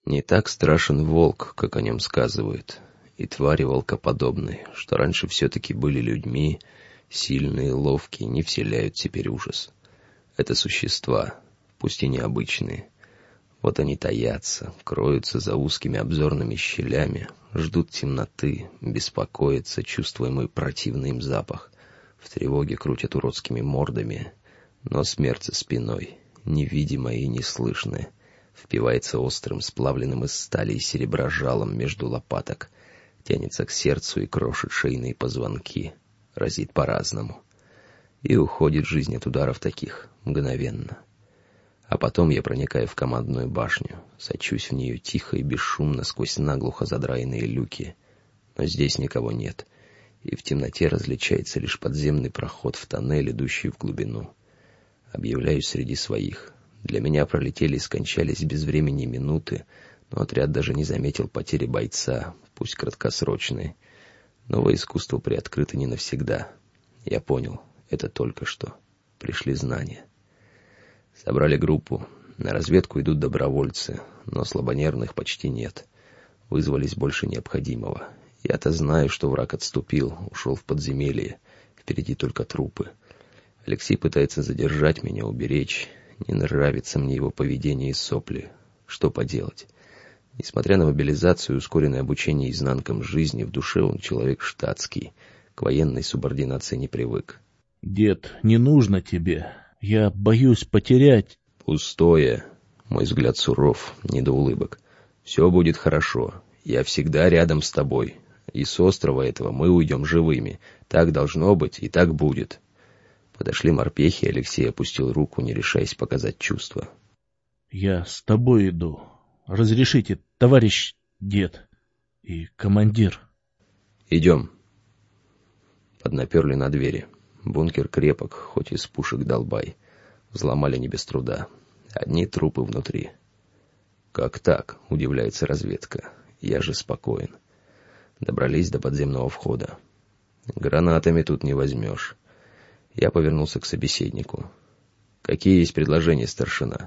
Не так страшен волк, как о нем сказывают, и твари волкоподобные, что раньше все-таки были людьми, сильные, ловкие, не вселяют теперь ужас. Это существа, пусть и необычные. Вот они таятся, кроются за узкими обзорными щелями, ждут темноты, беспокоятся, чувствуя мой противный им запах. В тревоге крутят уродскими мордами, но смерть за спиной, невидимая и неслышная, впивается острым, сплавленным из стали и серебра жалом между лопаток, тянется к сердцу и крошит шейные позвонки, разит по-разному. И уходит жизнь от ударов таких мгновенно. А потом я проникаю в командную башню, сочусь в нее тихо и бесшумно сквозь наглухо задраенные люки. Но здесь никого нет, и в темноте различается лишь подземный проход в тоннель, идущий в глубину. Объявляюсь среди своих. Для меня пролетели и скончались без времени минуты, но отряд даже не заметил потери бойца, пусть краткосрочной. Новое искусство приоткрыто не навсегда. Я понял, это только что. Пришли знания. Собрали группу. На разведку идут добровольцы, но слабонервных почти нет. Вызвались больше необходимого. Я-то знаю, что враг отступил, ушел в подземелье. Впереди только трупы. Алексей пытается задержать меня, уберечь. Не нравится мне его поведение и сопли. Что поделать? Несмотря на мобилизацию и ускоренное обучение изнанкам жизни, в душе он человек штатский. К военной субординации не привык. «Дед, не нужно тебе. Я боюсь потерять». Пустое. Мой взгляд суров, не до улыбок. Все будет хорошо. Я всегда рядом с тобой. И с острова этого мы уйдем живыми. Так должно быть и так будет. Подошли морпехи, Алексей опустил руку, не решаясь показать чувства. «Я с тобой иду. Разрешите, товарищ дед и командир». «Идем». Поднаперли на двери. Бункер крепок, хоть из пушек долбай. Взломали не без труда. Одни трупы внутри. «Как так?» — удивляется разведка. «Я же спокоен». Добрались до подземного входа. «Гранатами тут не возьмешь». Я повернулся к собеседнику. «Какие есть предложения, старшина?»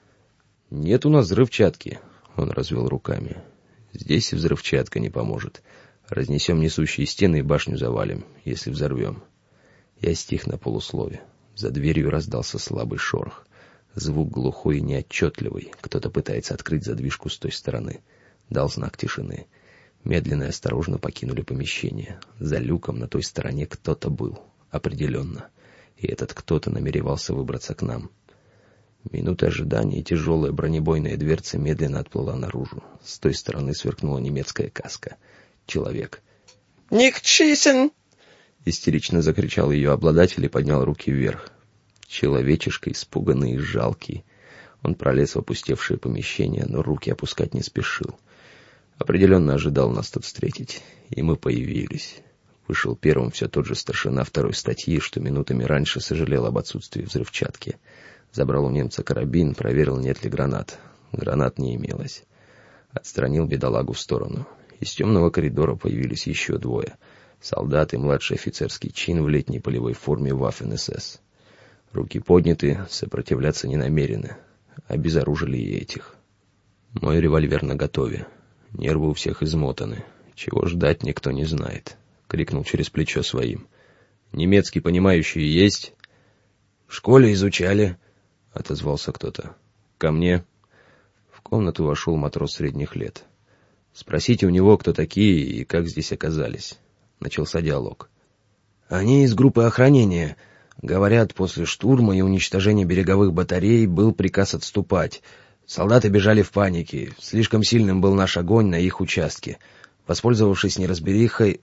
«Нет у нас взрывчатки», — он развел руками. «Здесь и взрывчатка не поможет. Разнесем несущие стены и башню завалим, если взорвем». Я стих на полуслове. За дверью раздался слабый шорох. Звук глухой и неотчетливый. Кто-то пытается открыть задвижку с той стороны. Дал знак тишины. Медленно и осторожно покинули помещение. За люком на той стороне кто-то был. Определенно. И этот кто-то намеревался выбраться к нам. Минуты ожидания, и тяжелая бронебойная дверца медленно отплыла наружу. С той стороны сверкнула немецкая каска. Человек. «Ник Чисен!» — истерично закричал ее обладатель и поднял руки вверх. Человечишка, испуганный и жалкий. Он пролез в опустевшее помещение, но руки опускать не спешил. Определенно ожидал нас тут встретить. И мы появились. Вышел первым все тот же старшина второй статьи, что минутами раньше сожалел об отсутствии взрывчатки. Забрал у немца карабин, проверил, нет ли гранат. Гранат не имелось. Отстранил бедолагу в сторону. Из темного коридора появились еще двое. Солдат и младший офицерский чин в летней полевой форме Waffen-СС. Руки подняты, сопротивляться не намерены. Обезоружили и этих. Мой револьвер наготове. Нервы у всех измотаны. Чего ждать, никто не знает. Крикнул через плечо своим. «Немецкий понимающий есть?» «В школе изучали», — отозвался кто-то. «Ко мне». В комнату вошел матрос средних лет. «Спросите у него, кто такие и как здесь оказались». Начался диалог. «Они из группы охранения. Говорят, после штурма и уничтожения береговых батарей был приказ отступать. Солдаты бежали в панике. Слишком сильным был наш огонь на их участке. Воспользовавшись неразберихой...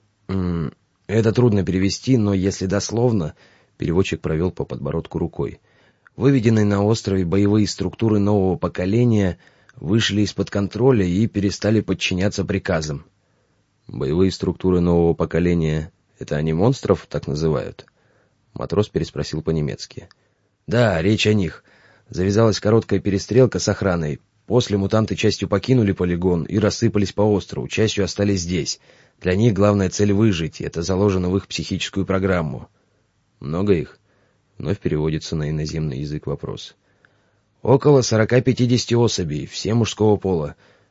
Это трудно перевести, но если дословно...» Переводчик провел по подбородку рукой. «Выведенные на острове боевые структуры нового поколения вышли из-под контроля и перестали подчиняться приказам». «Боевые структуры нового поколения — это они монстров так называют?» Матрос переспросил по-немецки. «Да, речь о них. Завязалась короткая перестрелка с охраной. После мутанты частью покинули полигон и рассыпались по острову, частью остались здесь. Для них главная цель — выжить, и это заложено в их психическую программу». «Много их?» Вновь переводится на иноземный язык вопрос. «Около 40-50 особей, все мужского пола.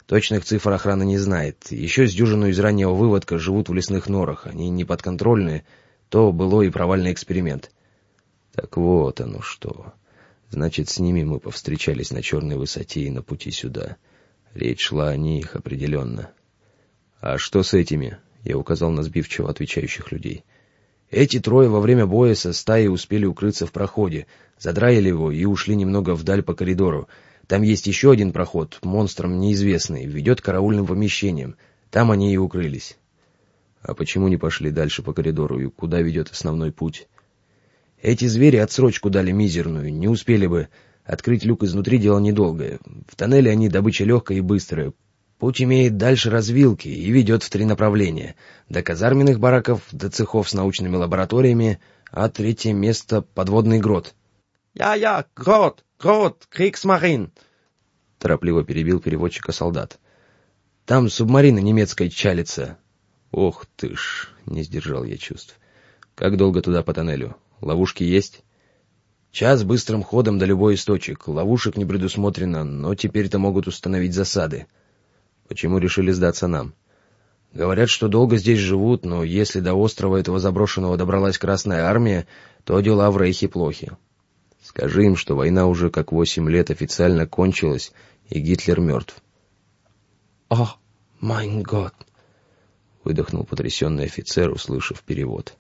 Точных цифр охрана не знает. Еще с дюжину из раннего выводка живут в лесных норах. Они не подконтрольны. То былой и провальный эксперимент. Так вот оно что. Значит, с ними мы повстречались на Черной высоте и на пути сюда. Речь шла о них определенно. А что с этими? Я указал на сбивчиво отвечающих людей. Эти трое во время боя со стаей успели укрыться в проходе, задраили его и ушли немного вдаль по коридору. Там есть еще один проход, монстрам неизвестный, ведет к караульным помещениям. Там они и укрылись. А почему не пошли дальше по коридору и куда ведет основной путь? Эти звери отсрочку дали мизерную, не успели бы. Открыть люк изнутри дело недолгое. В тоннеле они добыча легкая и быстрая. Путь имеет дальше развилки и ведет в 3 направления. До казарменных бараков, до цехов с научными лабораториями, а 3-е место — подводный грот. Я, Грот, Криксмарин!» — торопливо перебил переводчика солдат. «Там субмарина немецкая чалится». «Ох ты ж!» — не сдержал я чувств. «Как долго туда по тоннелю? Ловушки есть?» «Час быстрым ходом до любой из точек. Ловушек не предусмотрено, но теперь-то могут установить засады». «Почему решили сдаться нам?» «Говорят, что долго здесь живут, но если до острова этого заброшенного добралась Красная Армия, то дела в Рейхе плохи. Скажи им, что война уже как 8 лет официально кончилась, и Гитлер мертв». «О, майн год!» — выдохнул потрясенный офицер, услышав перевод.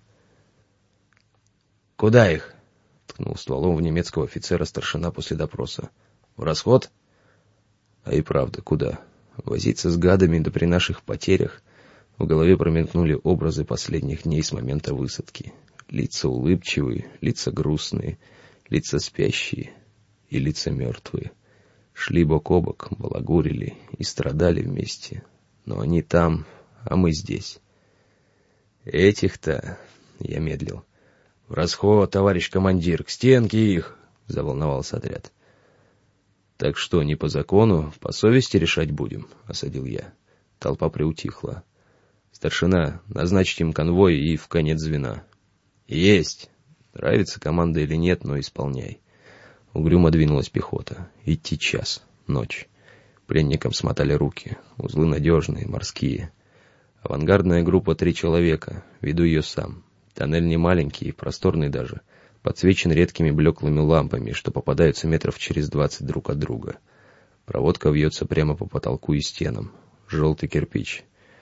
«Куда их?» — ткнул стволом в немецкого офицера старшина после допроса. «В расход?» «А и правда, куда? Возиться с гадами, да при наших потерях». В голове промелькнули образы последних дней с момента высадки. Лица улыбчивые, лица грустные, лица спящие и лица мертвые. Шли бок о бок, балагурили и страдали вместе. Но они там, а мы здесь. «Этих-то...» — я медлил. «В расход, товарищ командир, к стенке их!» — заволновался отряд. «Так что, не по закону, по совести решать будем?» — осадил я. Толпа приутихла. «Старшина, назначить им конвой и в конец звена». «Есть!» Нравится команда или нет, но исполняй. Угрюмо двинулась пехота. Идти час, ночь. Пленникам смотали руки. Узлы надежные, морские. Авангардная группа 3 человека. Веду ее сам. Тоннель не маленький, просторный даже. Подсвечен редкими блеклыми лампами, что попадаются метров через 20 друг от друга. Проводка вьется прямо по потолку и стенам. Желтый кирпич.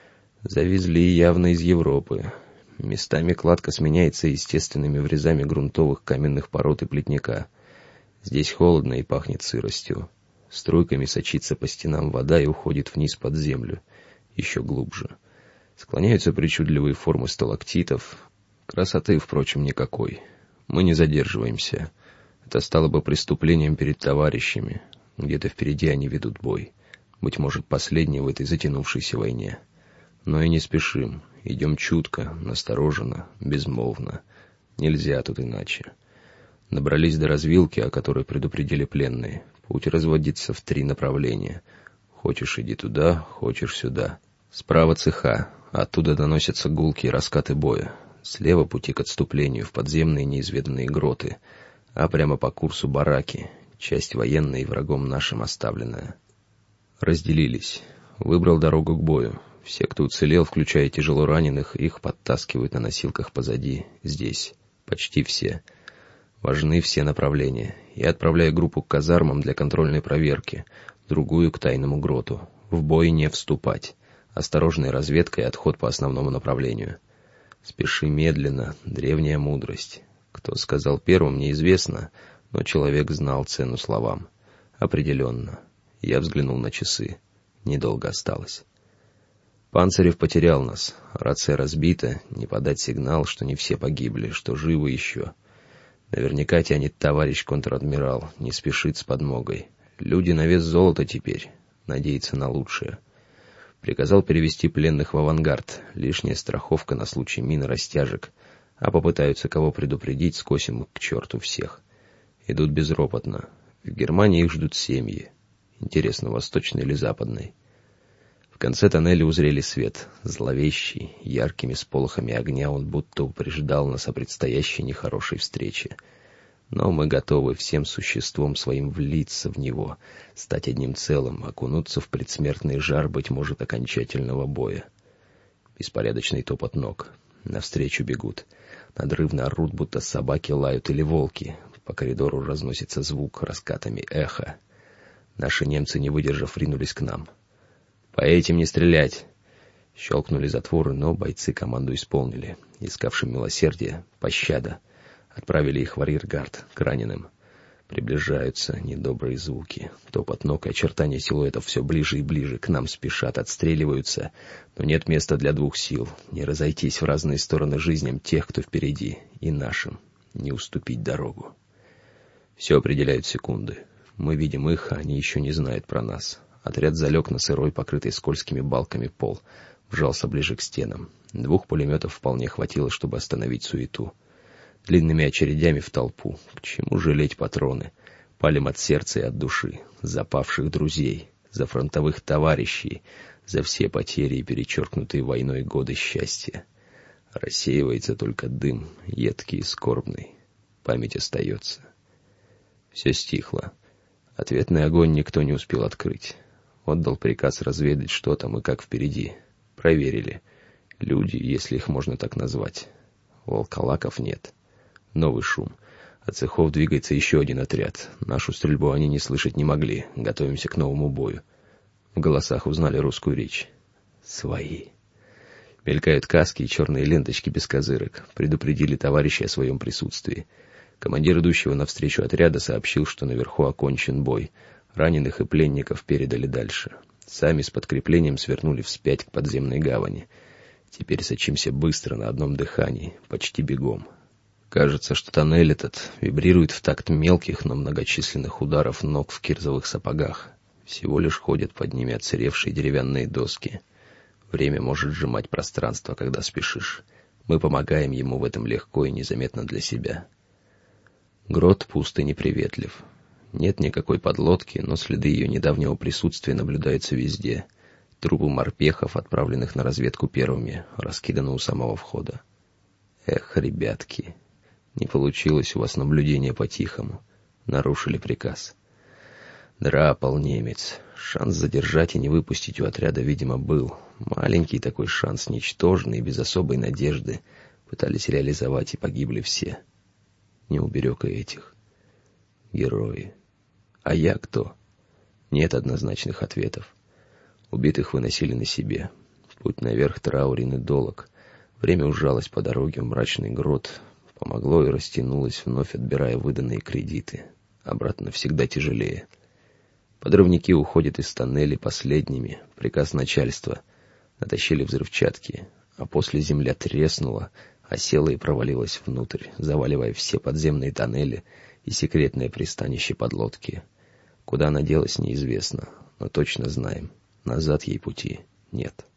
Завезли явно из Европы. Местами кладка сменяется естественными врезами грунтовых каменных пород и плетника. Здесь холодно и пахнет сыростью. Струйками сочится по стенам вода и уходит вниз под землю. Еще глубже. Склоняются причудливые формы сталактитов. Красоты, впрочем, никакой. Мы не задерживаемся. Это стало бы преступлением перед товарищами. Где-то впереди они ведут бой. Быть может, последний в этой затянувшейся войне. Но и не спешим. Идем чутко, настороженно, безмолвно. Нельзя тут иначе. Набрались до развилки, о которой предупредили пленные. Путь разводится в 3 направления. Хочешь — иди туда, хочешь — сюда. Справа цеха, оттуда доносятся гулкие раскаты боя. Слева пути к отступлению в подземные неизведанные гроты, а прямо по курсу бараки, часть военная и врагом нашим оставленная. Разделились. Выбрал дорогу к бою. Все, кто уцелел, включая тяжело раненых, их подтаскивают на носилках позади, здесь. Почти все. Важны все направления. Я отправляю группу к казармам для контрольной проверки, другую к тайному гроту. В бой не вступать. Осторожная разведка и отход по основному направлению. Спеши медленно, древняя мудрость. Кто сказал первым, неизвестно, но человек знал цену словам. Определенно. Я взглянул на часы. Недолго осталось. Панцирев потерял нас. Рация разбита, не подать сигнал, что не все погибли, что живы еще. Наверняка тянет товарищ контр-адмирал, не спешит с подмогой. Люди на вес золота теперь, надеется на лучшее. Приказал перевести пленных в авангард, лишняя страховка на случай мин и растяжек, а попытаются кого предупредить, скосим их к черту всех. Идут безропотно. В Германии их ждут семьи. Интересно, восточной или западной? В конце тоннеля узрели свет, зловещий, яркими сполохами огня он будто упреждал нас о предстоящей нехорошей встрече. Но мы готовы всем существом своим влиться в него, стать одним целым, окунуться в предсмертный жар, быть может, окончательного боя. Беспорядочный топот ног. Навстречу бегут. Надрывно орут, будто собаки лают или волки. По коридору разносится звук раскатами эха. Наши немцы, не выдержав, ринулись к нам. «По этим не стрелять!» Щелкнули затворы, но бойцы команду исполнили. Искавшим милосердия, пощада. Отправили их в арьергард, к раненым. Приближаются недобрые звуки. Топот ног и очертания силуэтов все ближе и ближе. К нам спешат, отстреливаются. Но нет места для двух сил. Не разойтись в разные стороны жизням тех, кто впереди, и нашим. Не уступить дорогу. Все определяют секунды. Мы видим их, а они еще не знают про нас. Отряд залег на сырой, покрытый скользкими балками пол. Вжался ближе к стенам. 2 пулеметов вполне хватило, чтобы остановить суету. Длинными очередями в толпу. К чему жалеть патроны? Палим от сердца и от души. За павших друзей, за фронтовых товарищей, за все потери и перечеркнутые войной годы счастья. Рассеивается только дым, едкий и скорбный. Память остается. Все стихло. Ответный огонь никто не успел открыть. Отдал приказ разведать, что там и как впереди. Проверили. Люди, если их можно так назвать. Волколаков нет. Новый шум. От цехов двигается еще один отряд. Нашу стрельбу они не слышать не могли. Готовимся к новому бою. В голосах узнали русскую речь. Свои. Мелькают каски и черные ленточки без козырок. Предупредили товарищей о своем присутствии. Командир идущего навстречу отряда сообщил, что наверху окончен бой. Раненых и пленников передали дальше. Сами с подкреплением свернули вспять к подземной гавани. Теперь сочимся быстро, на одном дыхании, почти бегом. Кажется, что тоннель этот вибрирует в такт мелких, но многочисленных ударов ног в кирзовых сапогах. Всего лишь ходят под ними отсыревшие деревянные доски. Время может сжимать пространство, когда спешишь. Мы помогаем ему в этом легко и незаметно для себя. Грот пуст и неприветлив. Нет никакой подлодки, но следы ее недавнего присутствия наблюдаются везде. Трупы морпехов, отправленных на разведку первыми, раскиданы у самого входа. Эх, ребятки, не получилось у вас наблюдение по-тихому. Нарушили приказ. Драпал немец. Шанс задержать и не выпустить у отряда, видимо, был. Маленький такой шанс, ничтожный, без особой надежды. Пытались реализовать, и погибли все. Не уберег и этих. Герои. А я кто? Нет однозначных ответов. Убитых выносили на себе. Путь наверх траурен и долог. Время ужалось по дороге в мрачный грот. Помогло и растянулось, вновь отбирая выданные кредиты. Обратно всегда тяжелее. Подрывники уходят из тоннелей последними. Приказ начальства. Натащили взрывчатки. А после земля треснула, осела и провалилась внутрь, заваливая все подземные тоннели и секретное пристанище подлодки. Куда она делась, неизвестно, но точно знаем, назад ей пути нет.